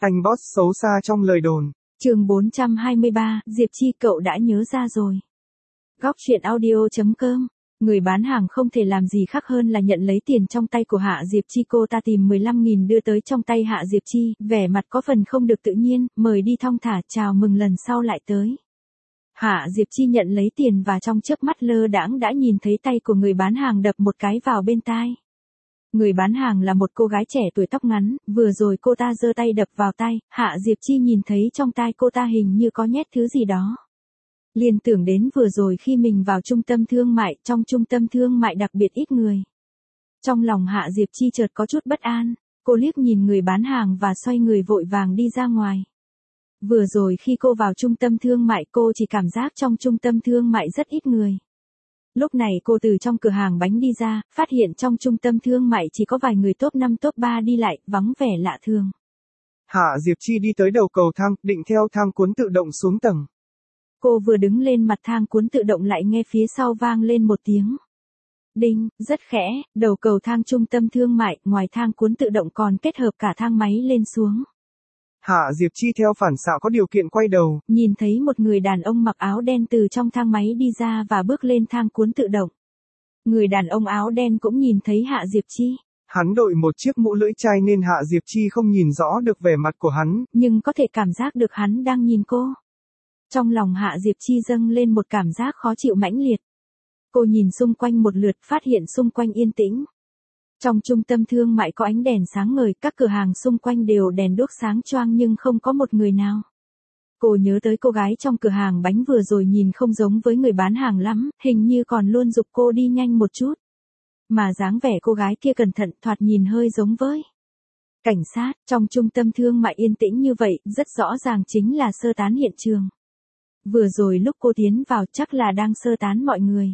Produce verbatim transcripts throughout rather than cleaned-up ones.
Anh boss xấu xa trong lời đồn. Chương bốn trăm hai mươi ba, Diệp Chi cậu đã nhớ ra rồi. Góc truyện audio chấm com. Người bán hàng không thể làm gì khác hơn là nhận lấy tiền trong tay của Hạ Diệp Chi. Cô ta tìm mười lăm nghìn đưa tới trong tay Hạ Diệp Chi, vẻ mặt có phần không được tự nhiên, mời đi thong thả, chào mừng lần sau lại tới. Hạ Diệp Chi nhận lấy tiền và trong chớp mắt lơ đãng đã nhìn thấy tay của người bán hàng đập một cái vào bên tai. Người bán hàng là một cô gái trẻ tuổi tóc ngắn, vừa rồi cô ta giơ tay đập vào tay, Hạ Diệp Chi nhìn thấy trong tai cô ta hình như có nhét thứ gì đó. Liền tưởng đến vừa rồi khi mình vào trung tâm thương mại, trong trung tâm thương mại đặc biệt ít người. Trong lòng Hạ Diệp Chi chợt có chút bất an, cô liếc nhìn người bán hàng và xoay người vội vàng đi ra ngoài. Vừa rồi khi cô vào trung tâm thương mại cô chỉ cảm giác trong trung tâm thương mại rất ít người. Lúc này cô từ trong cửa hàng bánh đi ra, phát hiện trong trung tâm thương mại chỉ có vài người top năm top ba đi lại, vắng vẻ lạ thường. Hạ Diệp Chi đi tới đầu cầu thang, định theo thang cuốn tự động xuống tầng. Cô vừa đứng lên mặt thang cuốn tự động lại nghe phía sau vang lên một tiếng. Đinh, rất khẽ, đầu cầu thang trung tâm thương mại, ngoài thang cuốn tự động còn kết hợp cả thang máy lên xuống. Hạ Diệp Chi theo phản xạ có điều kiện quay đầu, nhìn thấy một người đàn ông mặc áo đen từ trong thang máy đi ra và bước lên thang cuốn tự động. Người đàn ông áo đen cũng nhìn thấy Hạ Diệp Chi. Hắn đội một chiếc mũ lưỡi chai nên Hạ Diệp Chi không nhìn rõ được vẻ mặt của hắn, nhưng có thể cảm giác được hắn đang nhìn cô. Trong lòng Hạ Diệp Chi dâng lên một cảm giác khó chịu mãnh liệt. Cô nhìn xung quanh một lượt, phát hiện xung quanh yên tĩnh. Trong trung tâm thương mại có ánh đèn sáng ngời, các cửa hàng xung quanh đều đèn đuốc sáng choang nhưng không có một người nào. Cô nhớ tới cô gái trong cửa hàng bánh vừa rồi nhìn không giống với người bán hàng lắm, hình như còn luôn giục cô đi nhanh một chút. Mà dáng vẻ cô gái kia cẩn thận, thoạt nhìn hơi giống với cảnh sát. Trong trung tâm thương mại yên tĩnh như vậy, rất rõ ràng chính là sơ tán hiện trường. Vừa rồi lúc cô tiến vào chắc là đang sơ tán mọi người.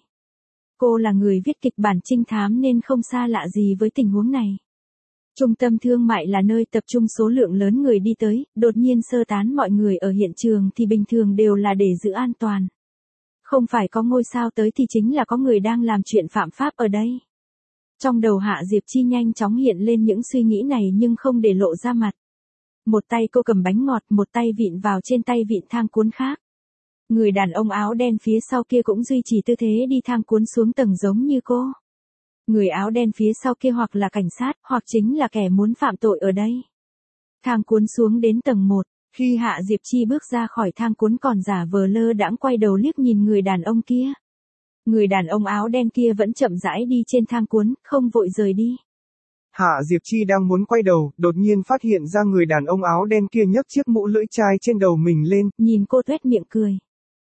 Cô là người viết kịch bản trinh thám nên không xa lạ gì với tình huống này. Trung tâm thương mại là nơi tập trung số lượng lớn người đi tới, đột nhiên sơ tán mọi người ở hiện trường thì bình thường đều là để giữ an toàn. Không phải có ngôi sao tới thì chính là có người đang làm chuyện phạm pháp ở đây. Trong đầu Hạ Diệp Chi nhanh chóng hiện lên những suy nghĩ này nhưng không để lộ ra mặt. Một tay cô cầm bánh ngọt, một tay vịn vào trên tay vịn thang cuốn khác. Người đàn ông áo đen phía sau kia cũng duy trì tư thế đi thang cuốn xuống tầng giống như cô. Người áo đen phía sau kia hoặc là cảnh sát, hoặc chính là kẻ muốn phạm tội ở đây. Thang cuốn xuống đến tầng một, khi Hạ Diệp Chi bước ra khỏi thang cuốn còn giả vờ lơ đãng quay đầu liếc nhìn người đàn ông kia. Người đàn ông áo đen kia vẫn chậm rãi đi trên thang cuốn, không vội rời đi. Hạ Diệp Chi đang muốn quay đầu, đột nhiên phát hiện ra người đàn ông áo đen kia nhấc chiếc mũ lưỡi chai trên đầu mình lên, nhìn cô tuét miệng cười.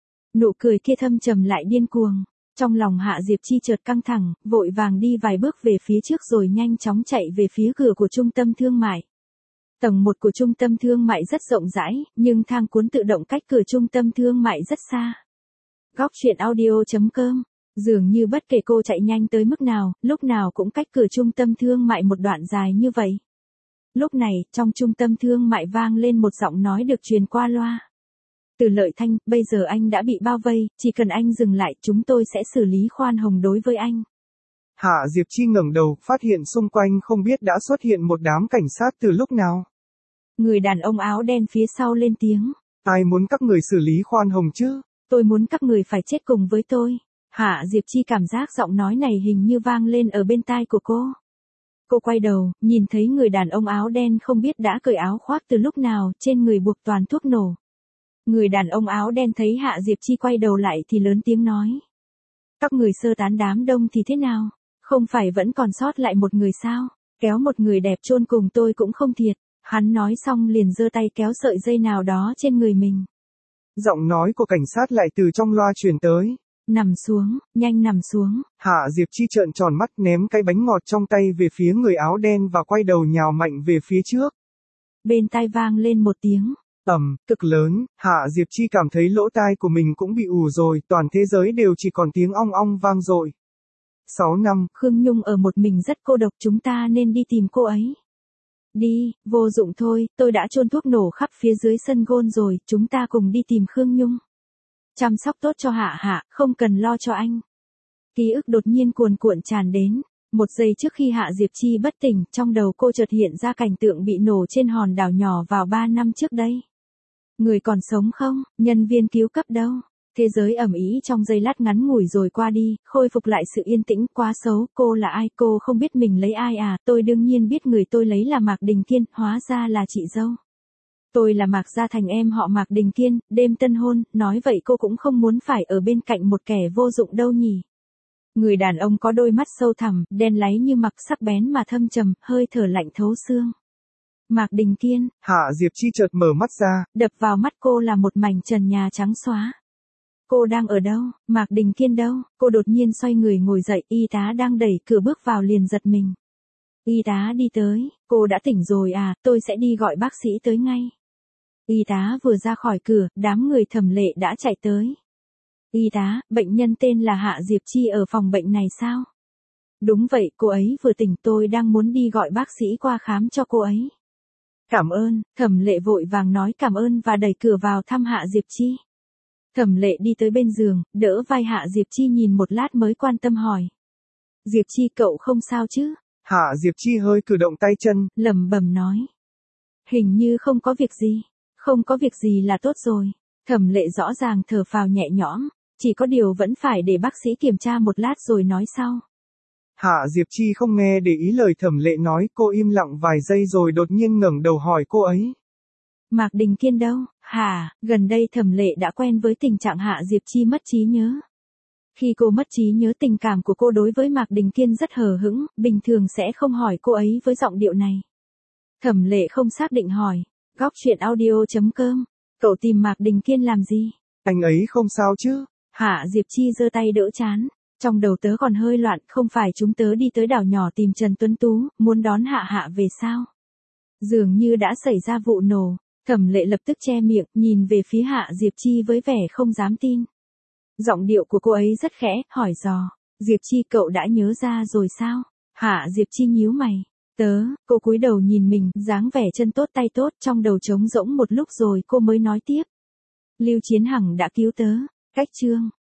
Nụ cười kia thâm trầm lại điên cuồng. Trong lòng Hạ Diệp Chi chợt căng thẳng, vội vàng đi vài bước về phía trước rồi nhanh chóng chạy về phía cửa của trung tâm thương mại. Tầng một của trung tâm thương mại rất rộng rãi, nhưng thang cuốn tự động cách cửa trung tâm thương mại rất xa. Góc truyện audio chấm com. Dường như bất kể cô chạy nhanh tới mức nào, lúc nào cũng cách cửa trung tâm thương mại một đoạn dài như vậy. Lúc này, trong trung tâm thương mại vang lên một giọng nói được truyền qua loa. Từ Lợi Thanh, bây giờ anh đã bị bao vây, chỉ cần anh dừng lại, chúng tôi sẽ xử lý khoan hồng đối với anh. Hạ Diệp Chi ngẩng đầu, phát hiện xung quanh không biết đã xuất hiện một đám cảnh sát từ lúc nào. Người đàn ông áo đen phía sau lên tiếng. Ai muốn các người xử lý khoan hồng chứ? Tôi muốn các người phải chết cùng với tôi. Hạ Diệp Chi cảm giác giọng nói này hình như vang lên ở bên tai của cô. Cô quay đầu, nhìn thấy người đàn ông áo đen không biết đã cởi áo khoác từ lúc nào, trên người buộc toàn thuốc nổ. Người đàn ông áo đen thấy Hạ Diệp Chi quay đầu lại thì lớn tiếng nói. Các người sơ tán đám đông thì thế nào? Không phải vẫn còn sót lại một người sao? Kéo một người đẹp chôn cùng tôi cũng không thiệt. Hắn nói xong liền giơ tay kéo sợi dây nào đó trên người mình. Giọng nói của cảnh sát lại từ trong loa truyền tới. Nằm xuống, nhanh nằm xuống. Hạ Diệp Chi trợn tròn mắt ném cái bánh ngọt trong tay về phía người áo đen và quay đầu nhào mạnh về phía trước. Bên tai vang lên một tiếng. Ầm, cực lớn, Hạ Diệp Chi cảm thấy lỗ tai của mình cũng bị ù rồi, toàn thế giới đều chỉ còn tiếng ong ong vang dội. Sáu năm, Khương Nhung ở một mình rất cô độc, chúng ta nên đi tìm cô ấy. Đi, vô dụng thôi, tôi đã chôn thuốc nổ khắp phía dưới sân gôn rồi, chúng ta cùng đi tìm Khương Nhung. Chăm sóc tốt cho Hạ Hạ, không cần lo cho anh. Ký ức đột nhiên cuồn cuộn tràn đến. Một giây trước khi Hạ Diệp Chi bất tỉnh, trong đầu cô chợt hiện ra cảnh tượng bị nổ trên hòn đảo nhỏ vào ba năm trước đây. Người còn sống không? Nhân viên cứu cấp đâu? Thế giới ầm ĩ trong giây lát ngắn ngủi rồi qua đi, khôi phục lại sự yên tĩnh. Quá xấu, cô là ai? Cô không biết mình lấy ai à? Tôi đương nhiên biết người tôi lấy là Mạc Đình Kiên, hóa ra là chị dâu. Tôi là Mạc Gia Thành, em họ Mạc Đình Kiên, đêm tân hôn, nói vậy cô cũng không muốn phải ở bên cạnh một kẻ vô dụng đâu nhỉ. Người đàn ông có đôi mắt sâu thẳm, đen láy như mặc, sắc bén mà thâm trầm, hơi thở lạnh thấu xương. Mạc Đình Kiên. Hạ Diệp Chi chợt mở mắt ra. Đập vào mắt cô là một mảnh trần nhà trắng xóa. Cô đang ở đâu? Mạc Đình Kiên đâu? Cô đột nhiên xoay người ngồi dậy, y tá đang đẩy cửa bước vào liền giật mình. Y tá đi tới, cô đã tỉnh rồi à, tôi sẽ đi gọi bác sĩ tới ngay. Y tá vừa ra khỏi cửa, đám người Thẩm Lệ đã chạy tới. Y tá, bệnh nhân tên là Hạ Diệp Chi ở phòng bệnh này sao? Đúng vậy, cô ấy vừa tỉnh, tôi đang muốn đi gọi bác sĩ qua khám cho cô ấy. Cảm ơn, Thẩm Lệ vội vàng nói cảm ơn và đẩy cửa vào thăm Hạ Diệp Chi. Thẩm Lệ đi tới bên giường, đỡ vai Hạ Diệp Chi nhìn một lát mới quan tâm hỏi. Diệp Chi, cậu không sao chứ? Hạ Diệp Chi hơi cử động tay chân, lẩm bẩm nói. Hình như không có việc gì, không có việc gì là tốt rồi. Thẩm Lệ rõ ràng thở phào nhẹ nhõm, chỉ có điều vẫn phải để bác sĩ kiểm tra một lát rồi nói sau. Hạ Diệp Chi không nghe để ý lời Thẩm Lệ nói, cô im lặng vài giây rồi đột nhiên ngẩng đầu hỏi cô ấy. Mạc Đình Kiên đâu? Hả, gần đây Thẩm Lệ đã quen với tình trạng Hạ Diệp Chi mất trí nhớ. Khi cô mất trí nhớ, tình cảm của cô đối với Mạc Đình Kiên rất hờ hững, bình thường sẽ không hỏi cô ấy với giọng điệu này. Thẩm Lệ không xác định hỏi, góc truyện audio chấm com, cậu tìm Mạc Đình Kiên làm gì? Anh ấy không sao chứ? Hạ Diệp Chi giơ tay đỡ trán, trong đầu tớ còn hơi loạn, không phải chúng tớ đi tới đảo nhỏ tìm Trần Tuấn Tú, muốn đón Hạ Hạ về sao? Dường như đã xảy ra vụ nổ. Thẩm Lệ lập tức che miệng, nhìn về phía Hạ Diệp Chi với vẻ không dám tin. Giọng điệu của cô ấy rất khẽ, hỏi dò, Diệp Chi, cậu đã nhớ ra rồi sao? Hạ Diệp Chi nhíu mày. Tớ, cô cúi đầu nhìn mình, dáng vẻ chân tốt tay tốt, trong đầu trống rỗng một lúc rồi cô mới nói tiếp. Lưu Chiến Hằng đã cứu tớ. Cách chương.